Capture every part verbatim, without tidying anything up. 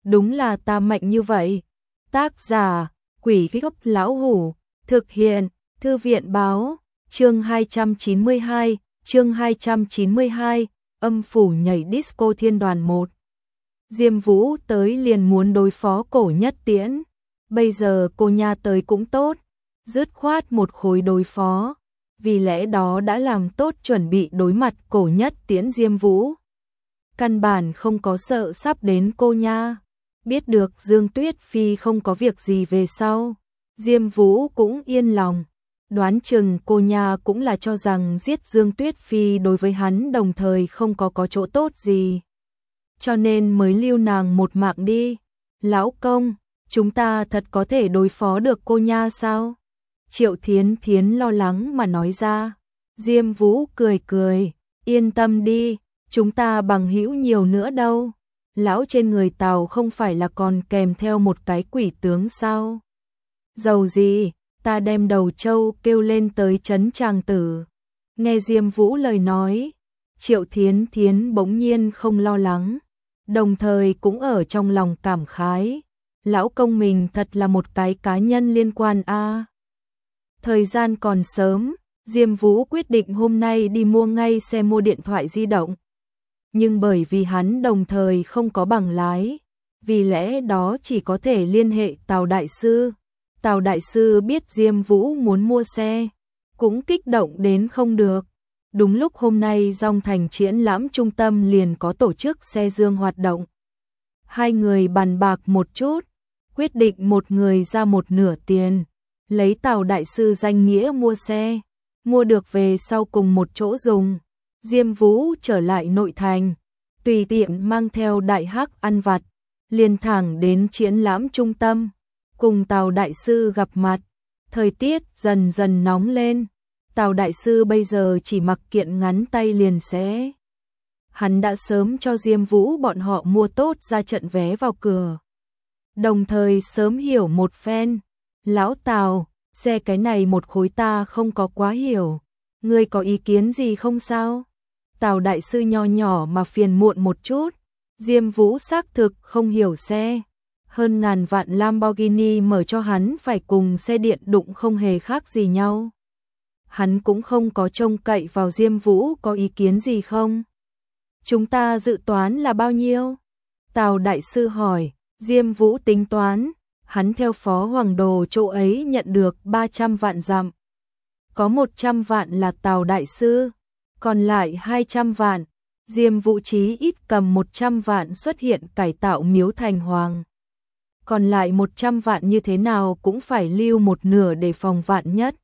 đúng là ta mạnh như vậy. Tác giả, Quỷ Gốc Lão Hủ, thực hiện, Thư viện báo, chương hai trăm chín mươi hai, chương hai trăm chín mươi hai, âm phủ nhảy disco thiên đoàn một. Diêm Vũ tới liền muốn đối phó Cổ Nhất Tiễn, bây giờ cô nha tới cũng tốt, dứt khoát một khối đối phó, vì lẽ đó đã làm tốt chuẩn bị đối mặt Cổ Nhất Tiễn. Diêm Vũ căn bản không có sợ sắp đến cô nha, biết được Dương Tuyết Phi không có việc gì về sau, Diêm Vũ cũng yên lòng, đoán chừng cô nha cũng là cho rằng giết Dương Tuyết Phi đối với hắn đồng thời không có có chỗ tốt gì, cho nên mới lưu nàng một mạng đi. Lão công, chúng ta thật có thể đối phó được cô nha sao? Triệu Thiến Thiến lo lắng mà nói ra. Diêm Vũ cười cười, yên tâm đi, chúng ta bằng hữu nhiều nữa đâu. Lão trên người Tào không phải là còn kèm theo một cái quỷ tướng sao? Dầu gì, ta đem đầu trâu kêu lên tới trấn Tràng Tử. Nghe Diêm Vũ lời nói, Triệu Thiến Thiến bỗng nhiên không lo lắng, đồng thời cũng ở trong lòng cảm khái, lão công mình thật là một cái cá nhân liên quan a. À. Thời gian còn sớm, Diêm Vũ quyết định hôm nay đi mua ngay xe mua điện thoại di động. Nhưng bởi vì hắn đồng thời không có bằng lái, vì lẽ đó chỉ có thể liên hệ Tào đại sư. Tào đại sư biết Diêm Vũ muốn mua xe, cũng kích động đến không được. Đúng lúc hôm nay Dong Thành triển lãm trung tâm liền có tổ chức xe dương hoạt động. Hai người bàn bạc một chút, quyết định một người ra một nửa tiền, lấy Tào đại sư danh nghĩa mua xe, mua được về sau cùng một chỗ dùng. Diêm Vũ trở lại nội thành, tùy tiện mang theo đại hắc ăn vặt, liền thẳng đến triển lãm trung tâm, cùng Tào đại sư gặp mặt. Thời tiết dần dần nóng lên, Tào đại sư bây giờ chỉ mặc kiện ngắn tay liền xé. Hắn đã sớm cho Diêm Vũ bọn họ mua tốt ra trận vé vào cửa. Đồng thời sớm hiểu một phen, lão Tào, xe cái này một khối ta không có quá hiểu, ngươi có ý kiến gì không sao? Tào đại sư nho nhỏ mà phiền muộn một chút, Diêm Vũ xác thực không hiểu xe. Hơn ngàn vạn Lamborghini mở cho hắn phải cùng xe điện đụng không hề khác gì nhau. Hắn cũng không có trông cậy vào Diêm Vũ có ý kiến gì không. Chúng ta dự toán là bao nhiêu? Tào đại sư hỏi. Diêm Vũ tính toán, hắn theo Phó Hoàng Đồ chỗ ấy nhận được ba trăm vạn dặm. Có một trăm vạn là Tào đại sư, còn lại hai trăm vạn. Diêm Vũ chí ít cầm một trăm vạn xuất hiện cải tạo miếu thành hoàng. Còn lại một trăm vạn như thế nào cũng phải lưu một nửa để phòng vạn nhất.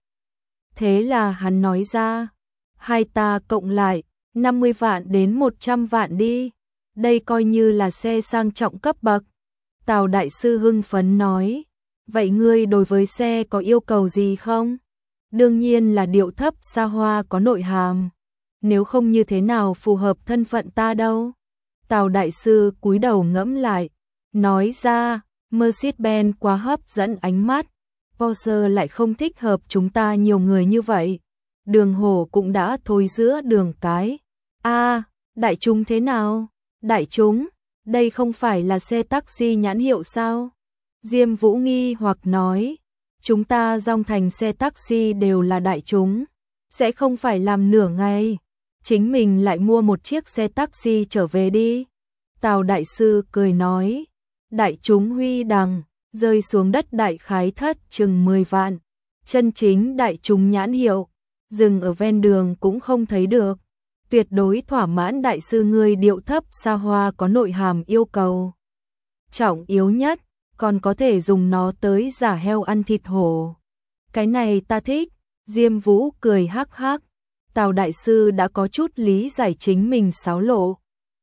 Thế là hắn nói ra, hai ta cộng lại, năm mươi vạn đến một trăm vạn đi. Đây coi như là xe sang trọng cấp bậc. Tào đại sư hưng phấn nói, vậy ngươi đối với xe có yêu cầu gì không? Đương nhiên là điệu thấp xa hoa có nội hàm. Nếu không như thế nào phù hợp thân phận ta đâu. Tào đại sư cúi đầu ngẫm lại, nói ra, Mercedes-Benz quá hấp dẫn ánh mắt, Porsche lại không thích hợp chúng ta nhiều người như vậy. Đường hổ cũng đã thôi giữa đường cái. A, à, đại chúng thế nào? Đại chúng, đây không phải là xe taxi nhãn hiệu sao? Diêm Vũ nghi hoặc nói, chúng ta Dong Thành xe taxi đều là đại chúng, sẽ không phải làm nửa ngày, chính mình lại mua một chiếc xe taxi trở về đi. Tào đại sư cười nói, đại chúng huy đằng, rơi xuống đất đại khái thất chừng mười vạn, chân chính đại chúng nhãn hiệu, dừng ở ven đường cũng không thấy được. Tuyệt đối thỏa mãn đại sư ngươi điệu thấp xa hoa có nội hàm yêu cầu. Trọng yếu nhất, còn có thể dùng nó tới giả heo ăn thịt hổ. Cái này ta thích. Diêm Vũ cười hắc hắc. Tào đại sư đã có chút lý giải chính mình xáo lộ.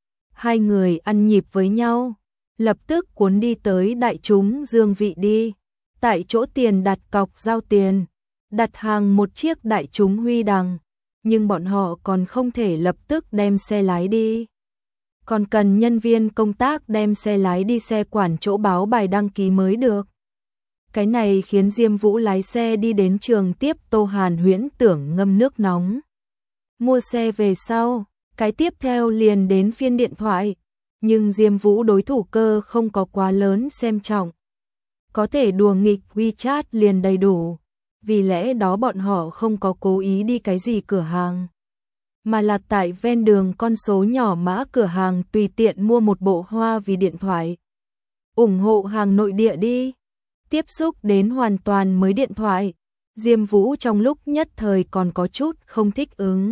Hai người ăn nhịp với nhau, lập tức cuốn đi tới đại chúng dương vị đi. Tại chỗ tiền đặt cọc giao tiền, đặt hàng một chiếc đại chúng huy đằng. Nhưng bọn họ còn không thể lập tức đem xe lái đi. Còn cần nhân viên công tác đem xe lái đi xe quản chỗ báo bài đăng ký mới được. Cái này khiến Diêm Vũ lái xe đi đến trường tiếp Tô Hàn Huyễn Tưởng ngâm nước nóng. Mua xe về sau, cái tiếp theo liền đến phiên điện thoại. Nhưng Diêm Vũ đối thủ cơ không có quá lớn xem trọng. Có thể đùa nghịch WeChat liền đầy đủ. Vì lẽ đó bọn họ không có cố ý đi cái gì cửa hàng. Mà là tại ven đường con số nhỏ mã cửa hàng tùy tiện mua một bộ hoa vì điện thoại. Ủng hộ hàng nội địa đi. Tiếp xúc đến hoàn toàn mới điện thoại. Diêm Vũ trong lúc nhất thời còn có chút không thích ứng.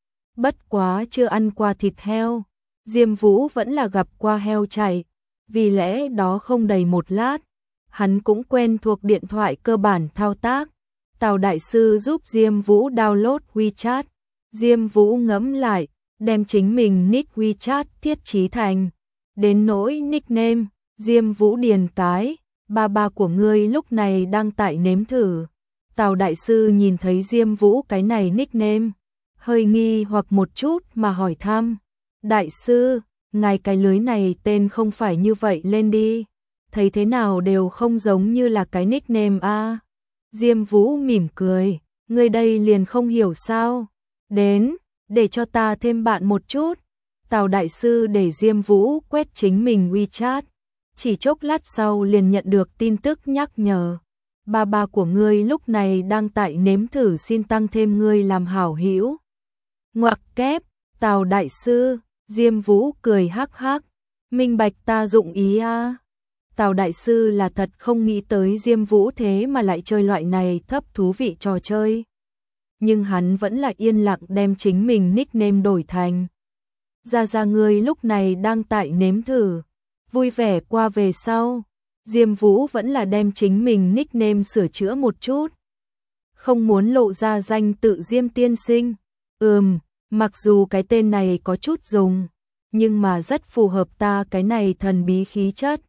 Bất quá chưa ăn qua thịt heo. Diêm Vũ vẫn là gặp qua heo chạy. Vì lẽ đó không đầy một lát. Hắn cũng quen thuộc điện thoại cơ bản thao tác. Tào đại sư giúp Diêm Vũ download WeChat. Diêm Vũ ngẫm lại, đem chính mình nick WeChat thiết trí thành. Đến nỗi nickname, Diêm Vũ điền cái, ba ba của ngươi lúc này đang tại nếm thử. Tào đại sư nhìn thấy Diêm Vũ cái này nickname, hơi nghi hoặc một chút mà hỏi thăm. Đại sư, ngài cái lưới này tên không phải như vậy lên đi. Thấy thế nào đều không giống như là cái nickname a. Diêm Vũ mỉm cười, ngươi đây liền không hiểu sao. Đến, để cho ta thêm bạn một chút. Tào đại sư để Diêm Vũ quét chính mình WeChat. Chỉ chốc lát sau liền nhận được tin tức nhắc nhở. Ba ba của ngươi lúc này đang tại nếm thử xin tăng thêm ngươi làm hảo hữu. Ngoặc kép, Tào đại sư, Diêm Vũ cười hắc hắc. Minh bạch ta dụng ý a. À. Tào đại sư là thật không nghĩ tới Diêm Vũ thế mà lại chơi loại này thấp thú vị trò chơi. Nhưng hắn vẫn là yên lặng đem chính mình nickname đổi thành. Ra ra ngươi lúc này đang tại nếm thử. Vui vẻ qua về sau. Diêm Vũ vẫn là đem chính mình nickname sửa chữa một chút. Không muốn lộ ra danh tự Diêm tiên sinh. Ừm, mặc dù cái tên này có chút dùng, nhưng mà rất phù hợp ta cái này thần bí khí chất.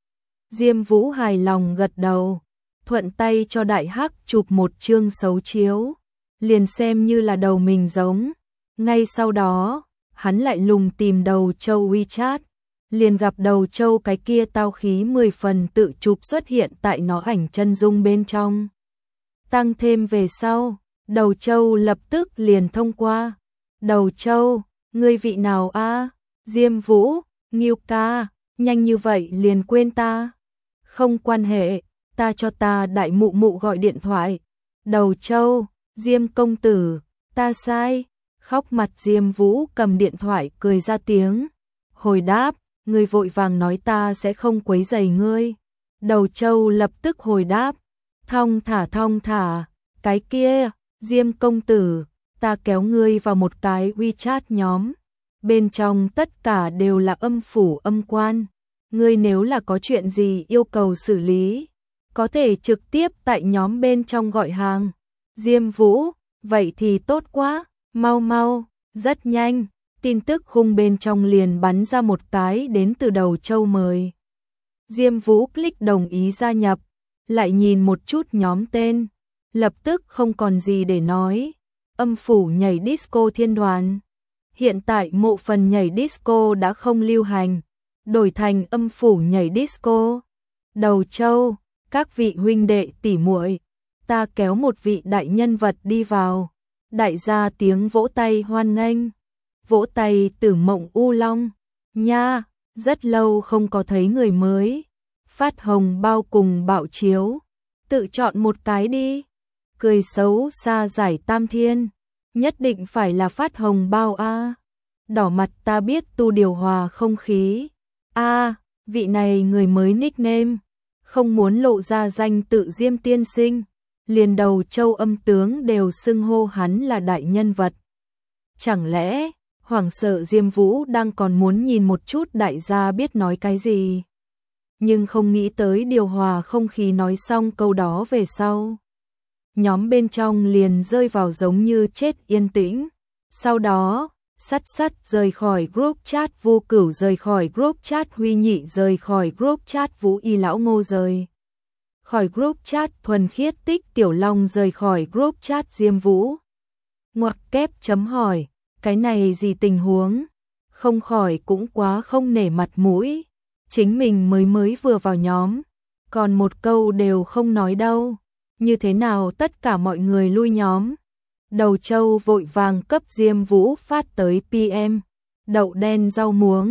Diêm Vũ hài lòng gật đầu, thuận tay cho đại hắc chụp một chương xấu chiếu, liền xem như là đầu mình giống. Ngay sau đó, hắn lại lùng tìm đầu châu WeChat, liền gặp đầu châu cái kia tao khí mười phần tự chụp xuất hiện tại nó ảnh chân dung bên trong. Tăng thêm về sau, đầu châu lập tức liền thông qua. Đầu châu, ngươi vị nào a? Diêm Vũ, Nghiêu ca, nhanh như vậy liền quên ta. Không quan hệ, ta cho ta đại mụ mụ gọi điện thoại. Đầu châu, Diêm công tử, ta sai. Khóc mặt Diêm Vũ cầm điện thoại cười ra tiếng. Hồi đáp, ngươi vội vàng nói ta sẽ không quấy rầy ngươi. Đầu châu lập tức hồi đáp, thong thả thong thả, cái kia, Diêm công tử, ta kéo ngươi vào một cái WeChat nhóm. Bên trong tất cả đều là âm phủ âm quan. Ngươi nếu là có chuyện gì yêu cầu xử lý, có thể trực tiếp tại nhóm bên trong gọi hàng. Diêm Vũ, vậy thì tốt quá, mau mau, rất nhanh, tin tức khung bên trong liền bắn ra một cái đến từ đầu châu mời. Diêm Vũ click đồng ý gia nhập, lại nhìn một chút nhóm tên, lập tức không còn gì để nói. Âm phủ nhảy disco thiên đoàn. Hiện tại mộ phần nhảy disco đã không lưu hành, đổi thành âm phủ nhảy disco. Đầu châu, các vị huynh đệ tỷ muội, ta kéo một vị đại nhân vật đi vào. Đại gia tiếng vỗ tay hoan nghênh. Vỗ tay Tử Mộng U Long. Nha, rất lâu không có thấy người mới. Phát hồng bao cùng bạo chiếu. Tự chọn một cái đi. Cười xấu xa giải tam thiên. Nhất định phải là phát hồng bao a. Đỏ mặt ta biết tu điều hòa không khí. A, vị này người mới nickname. Không muốn lộ ra danh tự Diêm tiên sinh. Liền đầu châu âm tướng đều xưng hô hắn là đại nhân vật. Chẳng lẽ, hoảng sợ Diêm Vũ đang còn muốn nhìn một chút đại gia biết nói cái gì. Nhưng không nghĩ tới điều hòa không khí nói xong câu đó về sau. Nhóm bên trong liền rơi vào giống như chết yên tĩnh. Sau đó, sắt sắt rời khỏi group chat Vô Cửu rời khỏi group chat Huy Nhị rời khỏi group chat Vũ Y Lão Ngô rời khỏi group chat Thuần Khiết Tích Tiểu Long rời khỏi group chat Diêm Vũ. Ngoặc kép chấm hỏi, cái này gì tình huống? Không khỏi cũng quá không nể mặt mũi. Chính mình mới mới vừa vào nhóm, còn một câu đều không nói đâu. Như thế nào tất cả mọi người lui nhóm? Đầu châu vội vàng cấp Diêm Vũ phát tới pê em. Đậu đen rau muống,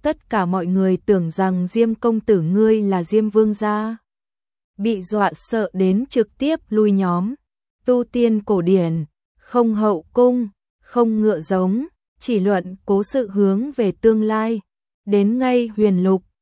tất cả mọi người tưởng rằng Diêm công tử ngươi là Diêm vương gia. Bị dọa sợ đến trực tiếp lui nhóm. Tu tiên cổ điển, không hậu cung, không ngựa giống, chỉ luận cố sự hướng về tương lai. Đến ngay huyền lục,